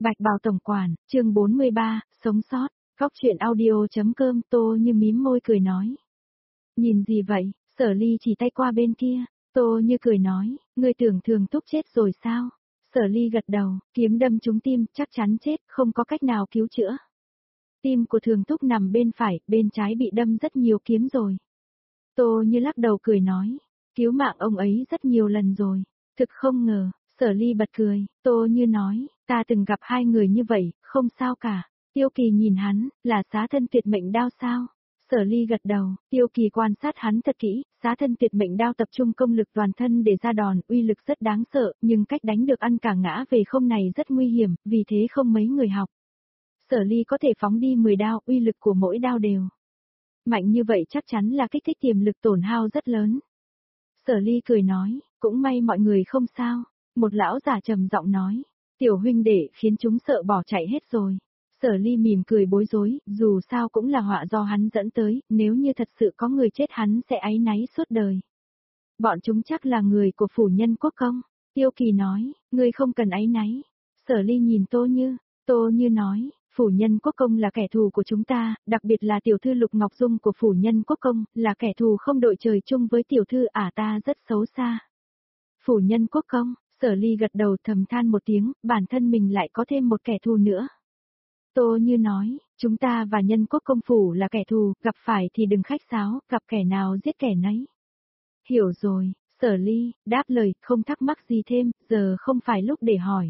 Bạch Bào tổng quản, chương 43, sống sót, góc truyện audio.com. Tô Như mím môi cười nói. Nhìn gì vậy? Sở Ly chỉ tay qua bên kia. Tô Như cười nói, ngươi tưởng Thường Túc chết rồi sao? Sở Ly gật đầu, kiếm đâm trúng tim, chắc chắn chết, không có cách nào cứu chữa. Tim của Thường Túc nằm bên phải, bên trái bị đâm rất nhiều kiếm rồi. Tô Như lắc đầu cười nói, cứu mạng ông ấy rất nhiều lần rồi. Thực không ngờ. Sở Ly bật cười, Tô Như nói, ta từng gặp hai người như vậy, không sao cả. Tiêu Kỳ nhìn hắn, là xá thân tuyệt mệnh đao sao? Sở Ly gật đầu, Tiêu Kỳ quan sát hắn thật kỹ, xá thân tuyệt mệnh đao tập trung công lực toàn thân để ra đòn, uy lực rất đáng sợ, nhưng cách đánh được ăn cả ngã về không này rất nguy hiểm, vì thế không mấy người học. Sở Ly có thể phóng đi 10 đao, uy lực của mỗi đao đều mạnh như vậy chắc chắn là kích thích tiềm lực tổn hao rất lớn. Sở Ly cười nói, cũng may mọi người không sao. Một lão giả trầm giọng nói, tiểu huynh đệ khiến chúng sợ bỏ chạy hết rồi. Sở Ly mỉm cười bối rối, dù sao cũng là họa do hắn dẫn tới, nếu như thật sự có người chết hắn sẽ áy náy suốt đời. Bọn chúng chắc là người của phủ nhân quốc công. Tiêu Kỳ nói, ngươi không cần áy náy. Sở Ly nhìn Tô Như nói, phủ nhân quốc công là kẻ thù của chúng ta, đặc biệt là tiểu thư Lục Ngọc Dung của phủ nhân quốc công, là kẻ thù không đội trời chung với tiểu thư ta rất xấu xa. Phủ nhân quốc công. Sở Ly gật đầu thầm than một tiếng, bản thân mình lại có thêm một kẻ thù nữa. Tô Như nói, chúng ta và nhân quốc công phủ là kẻ thù, gặp phải thì đừng khách sáo, gặp kẻ nào giết kẻ nấy. Hiểu rồi, Sở Ly, đáp lời, không thắc mắc gì thêm, giờ không phải lúc để hỏi.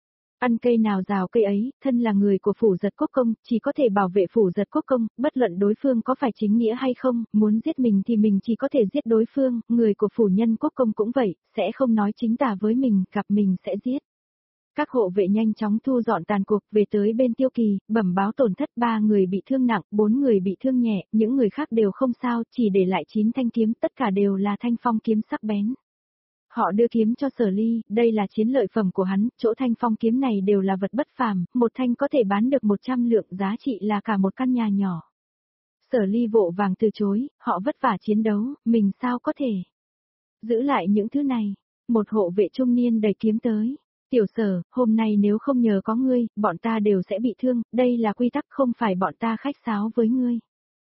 Ăn cây nào rào cây ấy, thân là người của phủ giật quốc công, chỉ có thể bảo vệ phủ giật quốc công, bất luận đối phương có phải chính nghĩa hay không, muốn giết mình thì mình chỉ có thể giết đối phương, người của phủ nhân quốc công cũng vậy, sẽ không nói chính tả với mình, gặp mình sẽ giết. Các hộ vệ nhanh chóng thu dọn tàn cuộc về tới bên Tiêu Kỳ, bẩm báo tổn thất 3 người bị thương nặng, 4 người bị thương nhẹ, những người khác đều không sao, chỉ để lại 9 thanh kiếm, tất cả đều là thanh phong kiếm sắc bén. Họ đưa kiếm cho Sở Ly, đây là chiến lợi phẩm của hắn, chỗ thanh phong kiếm này đều là vật bất phàm, một thanh có thể bán được 100 lượng, giá trị là cả một căn nhà nhỏ. Sở Ly vội vàng từ chối, họ vất vả chiến đấu, mình sao có thể giữ lại những thứ này. Một hộ vệ trung niên đẩy kiếm tới. Tiểu Sở, hôm nay nếu không nhờ có ngươi, bọn ta đều sẽ bị thương, đây là quy tắc, không phải bọn ta khách sáo với ngươi.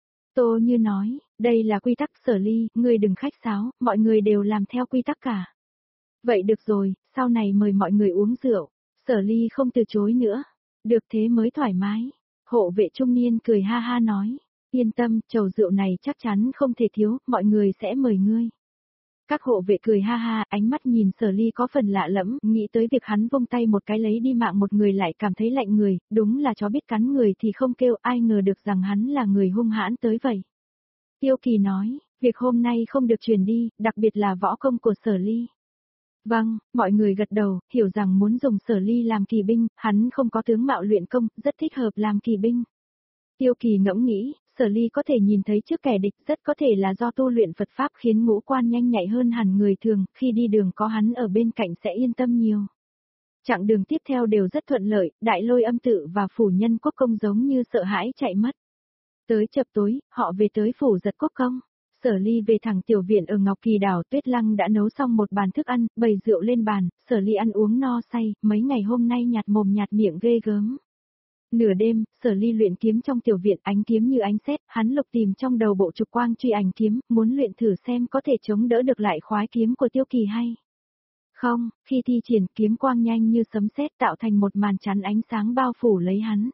Tô Như nói, đây là quy tắc. Sở Ly, ngươi đừng khách sáo, mọi người đều làm theo quy tắc cả. Vậy được rồi, sau này mời mọi người uống rượu. Sở Ly không từ chối nữa. Được thế mới thoải mái. Hộ vệ trung niên cười ha ha nói, yên tâm, chầu rượu này chắc chắn không thể thiếu, mọi người sẽ mời ngươi. Các hộ vệ cười ha ha, ánh mắt nhìn Sở Ly có phần lạ lẫm, nghĩ tới việc hắn vung tay một cái lấy đi mạng một người lại cảm thấy lạnh người, đúng là chó biết cắn người thì không kêu, ai ngờ được rằng hắn là người hung hãn tới vậy. Tiêu Kỳ nói, việc hôm nay không được truyền đi, đặc biệt là võ công của Sở Ly. Vâng, mọi người gật đầu, hiểu rằng muốn dùng Sở Ly làm kỳ binh, hắn không có tướng mạo luyện công, rất thích hợp làm kỳ binh. Tiêu Kỳ ngẫm nghĩ, Sở Ly có thể nhìn thấy trước kẻ địch, rất có thể là do tu luyện Phật Pháp khiến ngũ quan nhanh nhạy hơn hẳn người thường, khi đi đường có hắn ở bên cạnh sẽ yên tâm nhiều. Chặng đường tiếp theo đều rất thuận lợi, Đại Lôi Âm Tự và phủ nhân quốc công giống như sợ hãi chạy mất. Tới chập tối, họ về tới phủ giật quốc công. Sở Ly về thẳng tiểu viện ở Ngọc Kỳ Đảo, Tuyết Lăng đã nấu xong một bàn thức ăn, bày rượu lên bàn, Sở Ly ăn uống no say, mấy ngày hôm nay nhạt mồm nhạt miệng ghê gớm. Nửa đêm, Sở Ly luyện kiếm trong tiểu viện, ánh kiếm như ánh sét, hắn lục tìm trong đầu bộ trục quang truy ảnh kiếm, muốn luyện thử xem có thể chống đỡ được lại khoái kiếm của Tiêu Kỳ hay không. Khi thi triển, kiếm quang nhanh như sấm sét tạo thành một màn chắn ánh sáng bao phủ lấy hắn.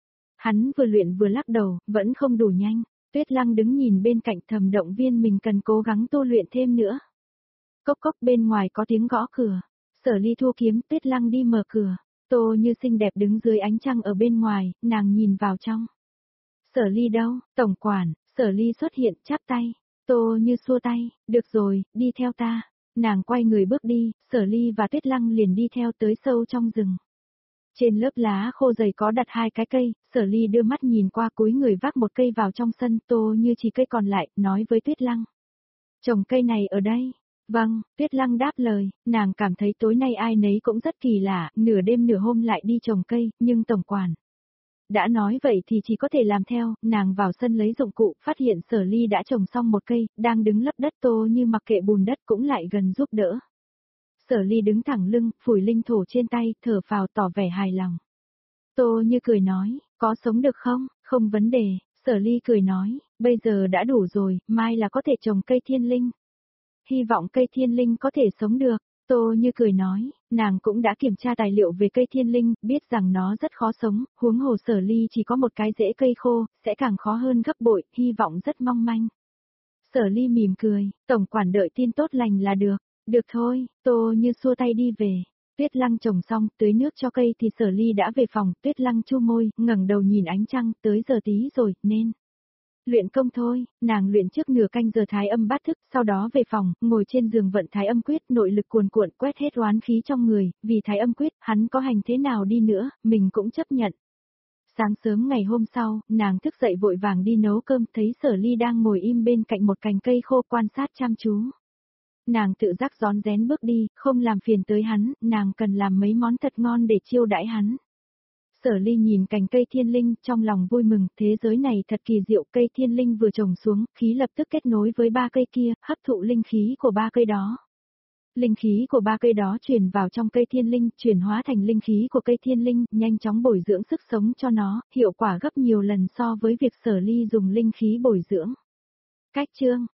Hắn vừa luyện vừa lắc đầu, vẫn không đủ nhanh. Tuyết Lăng đứng nhìn bên cạnh thầm động viên mình cần cố gắng tu luyện thêm nữa. Cốc cốc, bên ngoài có tiếng gõ cửa. Sở Ly thu kiếm, Tuyết Lăng đi mở cửa. Tô Như xinh đẹp đứng dưới ánh trăng ở bên ngoài, nàng nhìn vào trong. Sở Ly đâu? Tổng quản. Sở Ly xuất hiện, chắp tay. Tô Như xua tay, được rồi, đi theo ta. Nàng quay người bước đi, Sở Ly và Tuyết Lăng liền đi theo tới sâu trong rừng. Trên lớp lá khô dày có đặt 2 cái cây, Sở Ly đưa mắt nhìn qua, cúi người vác một cây vào trong sân, Tô Như chỉ cây còn lại, nói với Tuyết Lăng. Trồng cây này ở đây. Vâng, Tuyết Lăng đáp lời, nàng cảm thấy tối nay ai nấy cũng rất kỳ lạ, nửa đêm nửa hôm lại đi trồng cây, nhưng tổng quản đã nói vậy thì chỉ có thể làm theo. Nàng vào sân lấy dụng cụ, phát hiện Sở Ly đã trồng xong một cây, đang đứng lấp đất. Tô Như mặc kệ bùn đất cũng lại gần giúp đỡ. Sở Ly đứng thẳng lưng, phủi linh thổ trên tay, thở phào tỏ vẻ hài lòng. Tô Như cười nói, có sống được không? Không vấn đề, Sở Ly cười nói, bây giờ đã đủ rồi, mai là có thể trồng cây thiên linh. Hy vọng cây thiên linh có thể sống được. Tô Như cười nói, nàng cũng đã kiểm tra tài liệu về cây thiên linh, biết rằng nó rất khó sống, huống hồ Sở Ly chỉ có một cái rễ cây khô, sẽ càng khó hơn gấp bội, hy vọng rất mong manh. Sở Ly mỉm cười, tổng quản đợi tin tốt lành là được. Được thôi, Tô Như xua tay đi về. Tuyết Lăng trồng xong, tưới nước cho cây thì Sở Ly đã về phòng, Tuyết Lăng chu môi, ngẩng đầu nhìn ánh trăng, tới giờ tí rồi, nên luyện công thôi, nàng luyện trước nửa canh giờ thái âm bát thức, sau đó về phòng, ngồi trên giường vận thái âm quyết, nội lực cuồn cuộn quét hết oán khí trong người, vì thái âm quyết, hắn có hành thế nào đi nữa, mình cũng chấp nhận. Sáng sớm ngày hôm sau, nàng thức dậy vội vàng đi nấu cơm, thấy Sở Ly đang ngồi im bên cạnh một cành cây khô quan sát chăm chú. Nàng tự giác rón rén bước đi, không làm phiền tới hắn, nàng cần làm mấy món thật ngon để chiêu đãi hắn. Sở Ly nhìn cành cây thiên linh, trong lòng vui mừng, thế giới này thật kỳ diệu, cây thiên linh vừa trồng xuống, khí lập tức kết nối với ba cây kia, hấp thụ linh khí của ba cây đó. Linh khí của ba cây đó truyền vào trong cây thiên linh, chuyển hóa thành linh khí của cây thiên linh, nhanh chóng bồi dưỡng sức sống cho nó, hiệu quả gấp nhiều lần so với việc Sở Ly dùng linh khí bồi dưỡng. Cách chương